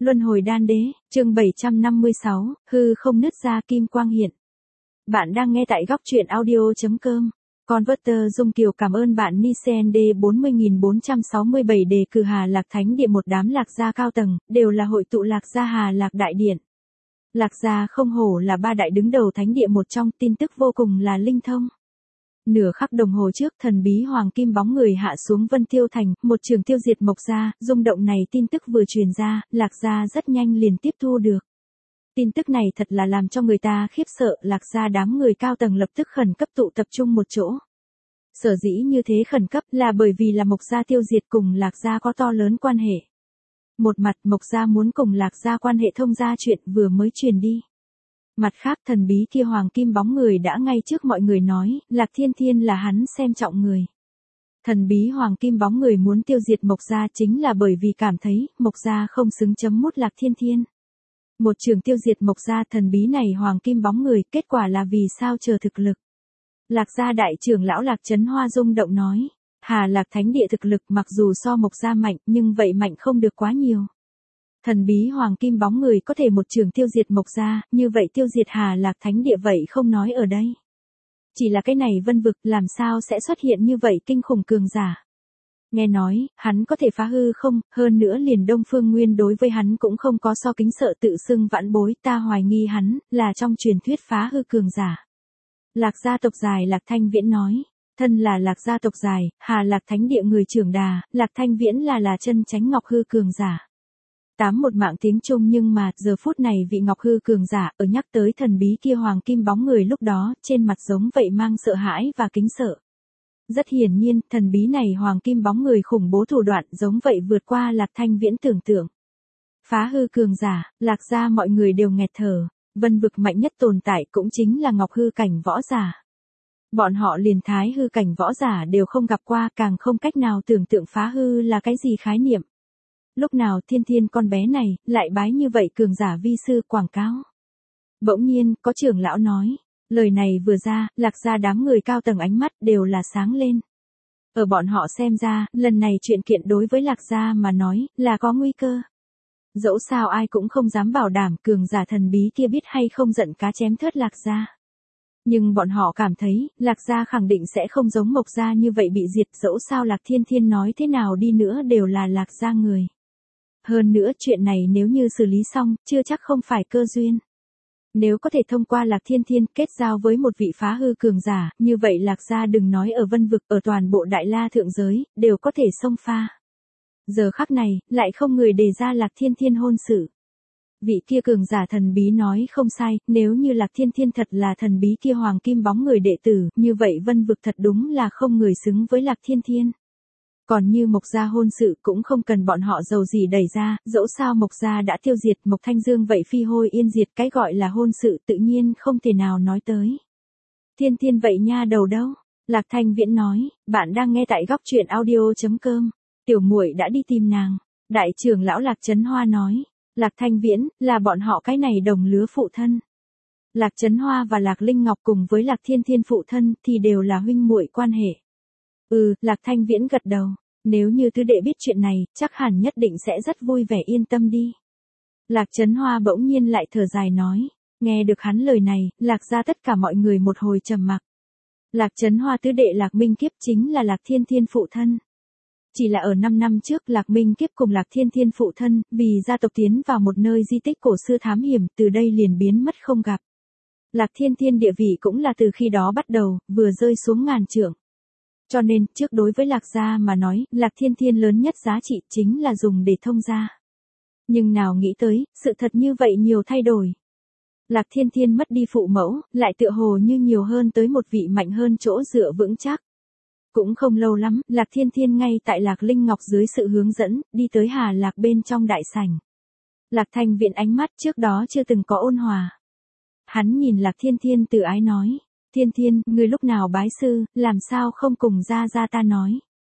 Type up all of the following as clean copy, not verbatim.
Luân hồi đan đế, chương 756, hư không nứt ra kim quang hiện. Bạn đang nghe tại góc truyện audio.com. Converter Dung Kiều cảm ơn bạn Nisend 40467 đề cử Hà Lạc Thánh Địa. Một đám lạc gia cao tầng, đều là hội tụ lạc gia Hà Lạc Đại Điện. Lạc gia không hổ là ba đại đứng đầu thánh địa một trong, tin tức vô cùng là linh thông. Nửa khắc đồng hồ trước, thần bí hoàng kim bóng người hạ xuống Vân Tiêu Thành, một trường tiêu diệt Mộc gia. Rung động này tin tức vừa truyền ra, Lạc gia rất nhanh liền tiếp thu được. Tin tức này thật là làm cho người ta khiếp sợ, Lạc gia đám người cao tầng lập tức khẩn cấp tụ tập trung một chỗ. Sở dĩ như thế khẩn cấp là bởi vì là Mộc gia tiêu diệt cùng Lạc gia có to lớn quan hệ. Một mặt Mộc gia muốn cùng Lạc gia quan hệ thông gia chuyện vừa mới truyền đi. Mặt khác thần bí kia hoàng kim bóng người đã ngay trước mọi người nói, Lạc Thiên Thiên là hắn xem trọng người. Thần bí hoàng kim bóng người muốn tiêu diệt Mộc gia chính là bởi vì cảm thấy, Mộc gia không xứng chấm mút Lạc Thiên Thiên. Một trường tiêu diệt Mộc gia, thần bí này hoàng kim bóng người, kết quả là vì sao chờ thực lực. Lạc gia đại trưởng lão Lạc Chấn Hoa rung động nói, Hà Lạc Thánh Địa thực lực mặc dù so Mộc gia mạnh, nhưng vậy mạnh không được quá nhiều. Thần bí hoàng kim bóng người có thể một trường tiêu diệt Mộc gia, như vậy tiêu diệt Hà Lạc Thánh Địa vậy không nói ở đây. Chỉ là cái này vân vực làm sao sẽ xuất hiện như vậy kinh khủng cường giả. Nghe nói, hắn có thể phá hư không, hơn nữa liền Đông Phương Nguyên đối với hắn cũng không có so kính sợ, tự xưng vãn bối, ta hoài nghi hắn, là trong truyền thuyết phá hư cường giả. Lạc gia tộc dài Lạc Thanh Viễn nói, thân là Lạc gia tộc dài, Hà Lạc Thánh Địa người trưởng đà, Lạc Thanh Viễn là chân chánh ngọc hư cường giả. Một mạng tiếng Trung, nhưng mà giờ phút này vị ngọc hư cường giả ở nhắc tới thần bí kia hoàng kim bóng người lúc đó, trên mặt giống vậy mang sợ hãi và kính sợ. Rất hiển nhiên, thần bí này hoàng kim bóng người khủng bố thủ đoạn giống vậy vượt qua Lạc Thanh Viễn tưởng tượng. Phá hư cường giả, Lạc gia mọi người đều nghẹt thở, vân vực mạnh nhất tồn tại cũng chính là ngọc hư cảnh võ giả. Bọn họ liền thái hư cảnh võ giả đều không gặp qua, càng không cách nào tưởng tượng phá hư là cái gì khái niệm. Lúc nào Thiên Thiên con bé này, lại bái như vậy cường giả vi sư quảng cáo. Bỗng nhiên, có trưởng lão nói, lời này vừa ra, Lạc gia đám người cao tầng ánh mắt đều là sáng lên. Ở bọn họ xem ra, lần này chuyện kiện đối với Lạc gia mà nói, là có nguy cơ. Dẫu sao ai cũng không dám bảo đảm cường giả thần bí kia biết hay không giận cá chém thớt Lạc gia. Nhưng bọn họ cảm thấy, Lạc gia khẳng định sẽ không giống Mộc gia như vậy bị diệt, dẫu sao Lạc Thiên Thiên nói thế nào đi nữa đều là Lạc gia người. Hơn nữa chuyện này nếu như xử lý xong, chưa chắc không phải cơ duyên. Nếu có thể thông qua Lạc Thiên Thiên kết giao với một vị phá hư cường giả, như vậy Lạc gia đừng nói ở vân vực, ở toàn bộ Đại La thượng giới, đều có thể xông pha. Giờ khắc này, lại không người đề ra Lạc Thiên Thiên hôn sự. Vị kia cường giả thần bí nói không sai, nếu như Lạc Thiên Thiên thật là thần bí kia hoàng kim bóng người đệ tử, như vậy vân vực thật đúng là không người xứng với Lạc Thiên Thiên. Còn như Mộc gia hôn sự cũng không cần bọn họ giàu gì đẩy ra, dẫu sao Mộc gia đã tiêu diệt Mộc Thanh Dương vậy phi hôi yên diệt, cái gọi là hôn sự tự nhiên không thể nào nói tới. Thiên Thiên vậy nha đầu đâu? Lạc Thanh Viễn nói, bạn đang nghe tại góc truyện audio.com. Tiểu muội đã đi tìm nàng. Đại trưởng lão Lạc Chấn Hoa nói, Lạc Thanh Viễn, là bọn họ cái này đồng lứa phụ thân. Lạc Chấn Hoa và Lạc Linh Ngọc cùng với Lạc Thiên Thiên phụ thân thì đều là huynh muội quan hệ. Lạc Thanh Viễn gật đầu, nếu như tứ đệ biết chuyện này, chắc hẳn nhất định sẽ rất vui vẻ yên tâm đi. Lạc Chấn Hoa bỗng nhiên lại thở dài nói, nghe được hắn lời này, Lạc gia tất cả mọi người một hồi trầm mặc. Lạc Chấn Hoa tứ đệ Lạc Minh Kiếp chính là Lạc Thiên Thiên phụ thân. Chỉ là ở 5 năm trước Lạc Minh Kiếp cùng Lạc Thiên Thiên phụ thân, vì gia tộc tiến vào một nơi di tích cổ xưa thám hiểm, từ đây liền biến mất không gặp. Lạc Thiên Thiên địa vị cũng là từ khi đó bắt đầu, vừa rơi xuống ngàn trượng. Cho nên, trước đối với Lạc gia mà nói, Lạc Thiên Thiên lớn nhất giá trị chính là dùng để thông gia. Nhưng nào nghĩ tới, sự thật như vậy nhiều thay đổi. Lạc Thiên Thiên mất đi phụ mẫu, lại tựa hồ như nhiều hơn tới một vị mạnh hơn chỗ dựa vững chắc. Cũng không lâu lắm, Lạc Thiên Thiên ngay tại Lạc Linh Ngọc dưới sự hướng dẫn, đi tới Hà Lạc bên trong đại sảnh. Lạc Thanh Viễn ánh mắt trước đó chưa từng có ôn hòa. Hắn nhìn Lạc Thiên Thiên từ ái nói, Thiên Thiên, ngươi lúc nào bái sư, làm sao không cùng gia ta nói.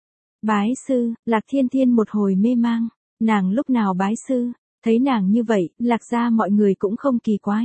Bái sư, Lạc Thiên Thiên một hồi mê mang, nàng lúc nào bái sư, thấy nàng như vậy, Lạc gia mọi người cũng không kỳ quái.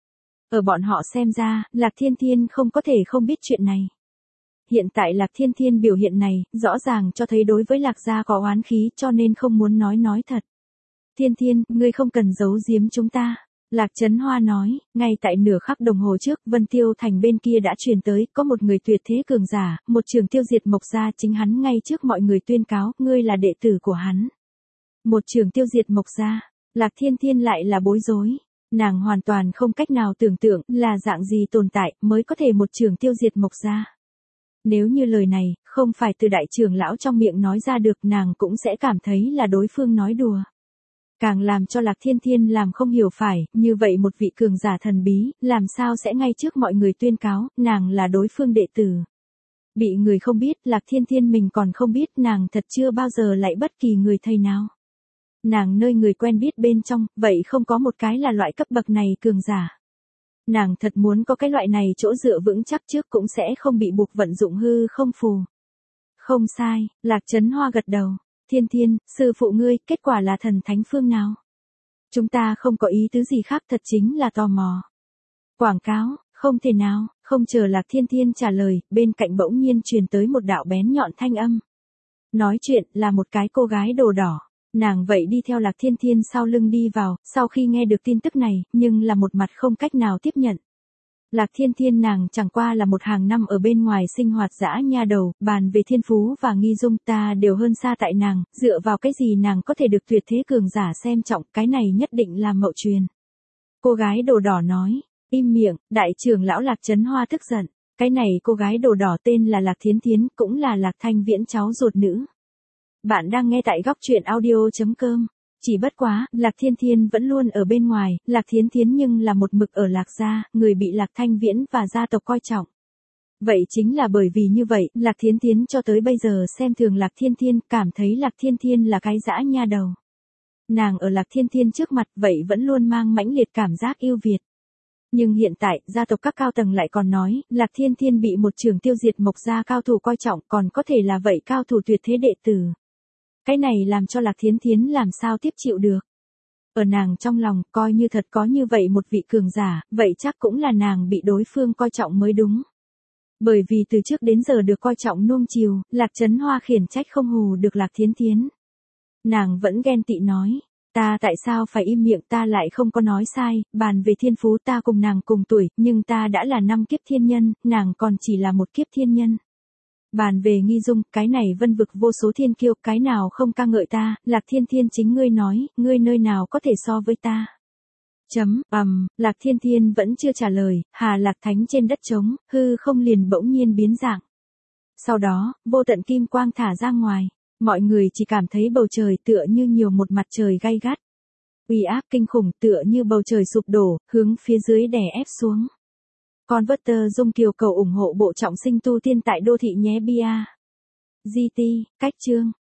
Ở bọn họ xem ra, Lạc Thiên Thiên không có thể không biết chuyện này. Hiện tại Lạc Thiên Thiên biểu hiện này, rõ ràng cho thấy đối với Lạc gia có oán khí cho nên không muốn nói thật. Thiên Thiên, ngươi không cần giấu giếm chúng ta. Lạc Chấn Hoa nói, ngay tại nửa khắc đồng hồ trước, Vân Tiêu Thành bên kia đã truyền tới, có một người tuyệt thế cường giả, một trường tiêu diệt Mộc gia, chính hắn ngay trước mọi người tuyên cáo, ngươi là đệ tử của hắn. Một trường tiêu diệt Mộc gia, Lạc Thiên Thiên lại là bối rối. Nàng hoàn toàn không cách nào tưởng tượng là dạng gì tồn tại mới có thể một trường tiêu diệt Mộc gia. Nếu như lời này, không phải từ đại trưởng lão trong miệng nói ra được, nàng cũng sẽ cảm thấy là đối phương nói đùa. Càng làm cho Lạc Thiên Thiên làm không hiểu phải, như vậy một vị cường giả thần bí, làm sao sẽ ngay trước mọi người tuyên cáo, nàng là đối phương đệ tử. Bị người không biết, Lạc Thiên Thiên mình còn không biết, nàng thật chưa bao giờ lại bất kỳ người thầy nào. Nàng nơi người quen biết bên trong, vậy không có một cái là loại cấp bậc này cường giả. Nàng thật muốn có cái loại này chỗ dựa vững chắc trước cũng sẽ không bị buộc vận dụng hư không phù. Không sai, Lạc Chấn Hoa gật đầu. Thiên Thiên, sư phụ ngươi, kết quả là thần thánh phương nào? Chúng ta không có ý tứ gì khác, thật chính là tò mò. Quảng cáo, không thể nào, không chờ Lạc Thiên Thiên trả lời, bên cạnh bỗng nhiên truyền tới một đạo bén nhọn thanh âm. Nói chuyện là một cái cô gái đồ đỏ. Nàng vậy đi theo Lạc Thiên Thiên sau lưng đi vào, sau khi nghe được tin tức này, nhưng là một mặt không cách nào tiếp nhận. Lạc Thiên Thiên nàng chẳng qua là một hàng năm ở bên ngoài sinh hoạt dã nha đầu, bàn về thiên phú và nghi dung ta đều hơn xa tại nàng, dựa vào cái gì nàng có thể được tuyệt thế cường giả xem trọng, cái này nhất định là mậu truyền. Cô gái đồ đỏ nói, im miệng, đại trưởng lão Lạc Chấn Hoa tức giận, cái này cô gái đồ đỏ tên là Lạc Thiến Thiến, cũng là Lạc Thanh Viễn cháu ruột nữ. Bạn đang nghe tại góc truyện audio.com. Chỉ bất quá, Lạc Thiên Thiên vẫn luôn ở bên ngoài, Lạc Thiến Thiến nhưng là một mực ở Lạc gia, người bị Lạc Thanh Viễn và gia tộc coi trọng. Vậy chính là bởi vì như vậy, Lạc Thiến Thiến cho tới bây giờ xem thường Lạc Thiên Thiên, cảm thấy Lạc Thiên Thiên là cái dã nha đầu. Nàng ở Lạc Thiên Thiên trước mặt vậy vẫn luôn mang mãnh liệt cảm giác yêu Việt. Nhưng hiện tại, gia tộc các cao tầng lại còn nói, Lạc Thiên Thiên bị một trường tiêu diệt Mộc gia cao thủ coi trọng, còn có thể là vậy cao thủ tuyệt thế đệ tử. Cái này làm cho Lạc Thiến Thiến làm sao tiếp chịu được. Ở nàng trong lòng, coi như thật có như vậy một vị cường giả, vậy chắc cũng là nàng bị đối phương coi trọng mới đúng. Bởi vì từ trước đến giờ được coi trọng nuông chiều, Lạc Chấn Hoa khiển trách không hù được Lạc Thiến Thiến. Nàng vẫn ghen tị nói, ta tại sao phải im miệng, ta lại không có nói sai, bàn về thiên phú ta cùng nàng cùng tuổi, nhưng ta đã là 5 kiếp thiên nhân, nàng còn chỉ là 1 kiếp thiên nhân. Bàn về nghi dung, cái này vân vực vô số thiên kiêu, cái nào không ca ngợi ta, Lạc Thiên Thiên chính ngươi nói, ngươi nơi nào có thể so với ta. Lạc Thiên Thiên vẫn chưa trả lời, Hà Lạc Thánh trên đất trống, hư không liền bỗng nhiên biến dạng. Sau đó, vô tận kim quang thả ra ngoài, mọi người chỉ cảm thấy bầu trời tựa như nhiều một mặt trời gay gắt. Uy áp kinh khủng tựa như bầu trời sụp đổ, hướng phía dưới đè ép xuống. Converter Dung Kiều cầu ủng hộ bộ trọng sinh tu tiên tại đô thị nhé bia. GT, cách chương.